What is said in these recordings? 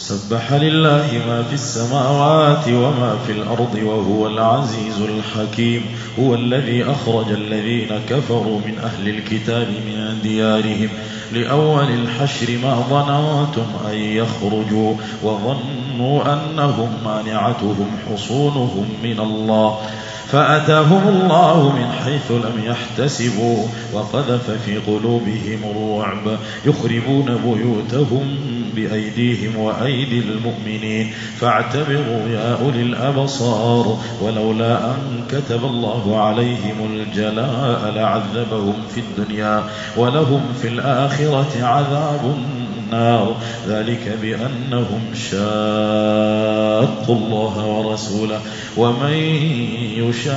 سبح لله ما في السماوات وما في الأرض وهو العزيز الحكيم. هو الذي أخرج الذين كفروا من أهل الكتاب من ديارهم لأول الحشر ما ظننتم أن يخرجوا وظنوا أنهم مانعتهم حصونهم من الله فأتاهم الله من حيث لم يحتسبوا وقذف في قلوبهم الرعب يخربون بيوتهم بأيديهم وأيدي المؤمنين فاعتبروا يا أولي الأبصار ولولا أن كتب الله عليهم الجلاء لعذبهم في الدنيا ولهم في الآخرة عذاب النار ذلك بأنهم شاقوا الله ورسوله ومن يشاق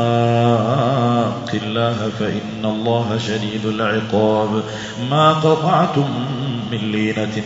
الله فإن الله شديد العقاب. ما قطعتم من لينة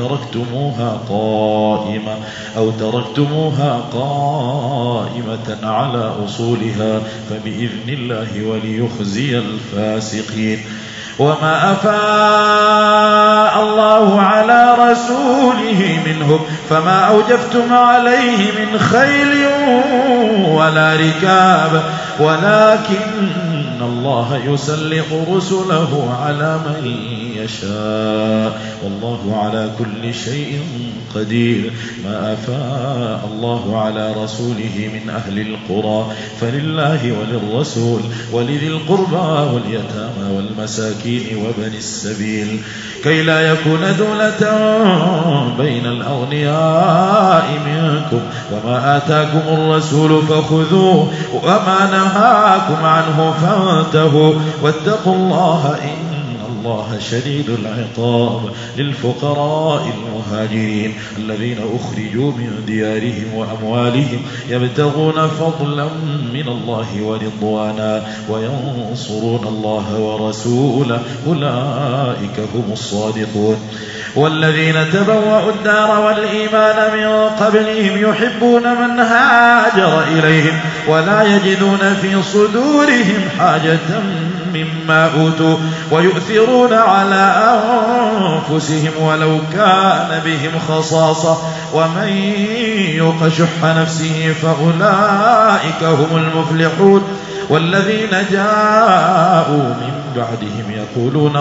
أو تركتموها قائمة على أصولها فبإذن الله وليخزي الفاسقين. وما أفاء الله على رسوله منهم فما أوجفتم عليه من خيل ولا ركاب ولكن الله يسلط رسله على من يشاء والله على كل شيء قدير. ما أفاء الله على رسوله من أهل القرى فلله وللرسول ولذي القربى واليتامى والمساكين وبني السبيل كي لا يكون دولة بين الأغنياء منكم وما آتاكم الرسول فخذوه وما نهاكم عنه فانتهوا واتقوا الله إن الله شديد العقاب. للفقراء المهاجرين الذين أخرجوا من ديارهم وأموالهم يبتغون فضلا من الله ورضوانا وينصرون الله ورسوله أولئك هم الصادقون. والذين تبوأوا الدار والإيمان من قبلهم يحبون من هاجر إليهم ولا يجدون في صدورهم حاجة مما أوتوا ويؤثرون على أنفسهم ولو كان بهم خصاصة ومن يوق شح نفسه فأولئك هم المفلحون. والذين جاءوا من بعدهم يقولون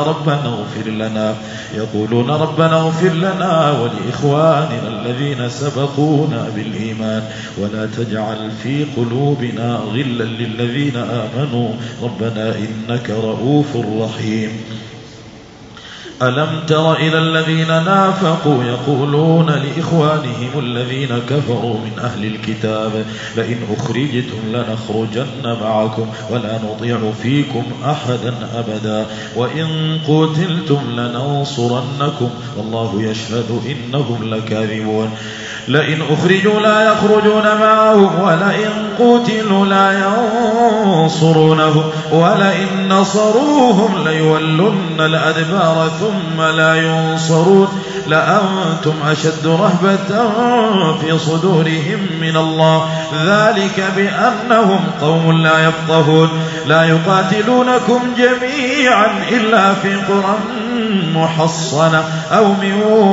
ربنا اغفر لنا ولإخواننا الذين سبقونا بالإيمان ولا تجعل في قلوبنا غلا للذين آمنوا ربنا إنك رؤوف رحيم. ألم تر إلى الذين نافقوا يقولون لإخوانهم الذين كفروا من أهل الكتاب لئن أخرجتم لنخرجن معكم ولا نطيع فيكم أحدا أبدا وإن قتلتم لننصرنكم والله يشهد إنهم لكاذبون. لئن أخرجوا لا يخرجون معهم ولئن قتلوا لا ينصرونهم ولئن نصروهم ليولن الأدبار ثم لا ينصرون لأنتم أشد رهبة في صدورهم من الله ذلك بأنهم قوم لا يفقهون. لا يقاتلونكم جميعا إلا في قرى محصنة أو من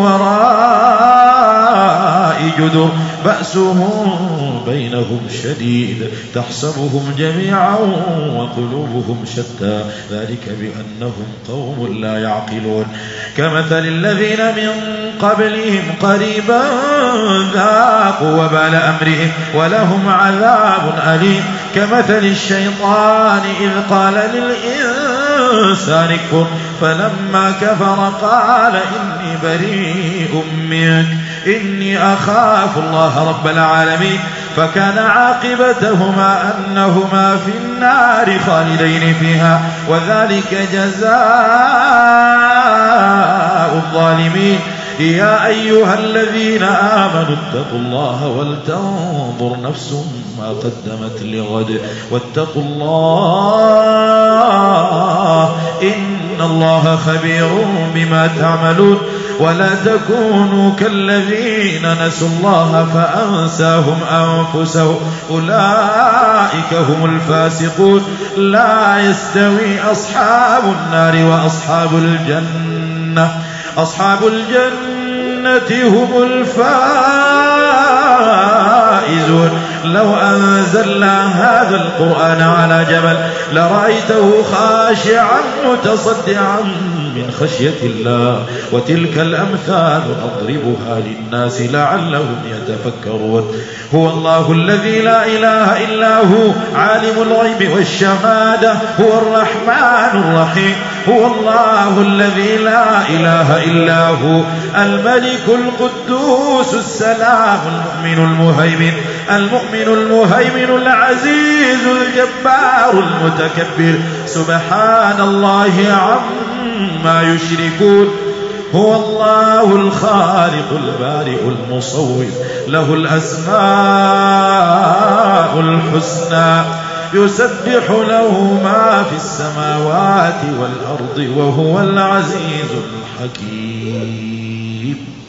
وراء جدر بأسهم بينهم شديد تحسبهم جميعا وقلوبهم شتى ذلك بأنهم قوم لا يعقلون. كمثل الذين من قبلهم قريبا ذاقوا وبال أمرهم ولهم عذاب أليم. كمثل الشيطان إذ قال للإنسان اكفر فلما كفر قال إني بريء منك إني أخاف الله رب العالمين. فكان عاقبتهما أنهما في النار خالدين فيها وذلك جزاء الظالمين. يا أيها الذين آمنوا اتقوا الله ولتنظر نفس ما قدمت لغد واتقوا الله إن الله خبير بما تعملون. ولا تكونوا كالذين نسوا الله فأنساهم أنفسهم أولئك هم الفاسقون. لا يستوي أصحاب النار وأصحاب الجنة أصحاب الجنة الجنة هم الفائزون. لو أنزلنا هذا القرآن على جبل لرأيته خاشعا متصدعا من خشية الله. وتلك الأمثال نضربها للناس لعلهم يتفكرون. هو الله الذي لا إله إلا هو عالم الغيب والشهادة، هو الرحمن الرحيم. هو الله الذي لا إله إلا هو الملك القدوس السلام المؤمن المهيمن العزيز الجبار المتكبر. سبحان الله عما يشركون. هو الله الخالق البارئ المصور، له الأسماء الحسنى، يسبح له ما في السماوات والأرض وهو العزيز الحكيم.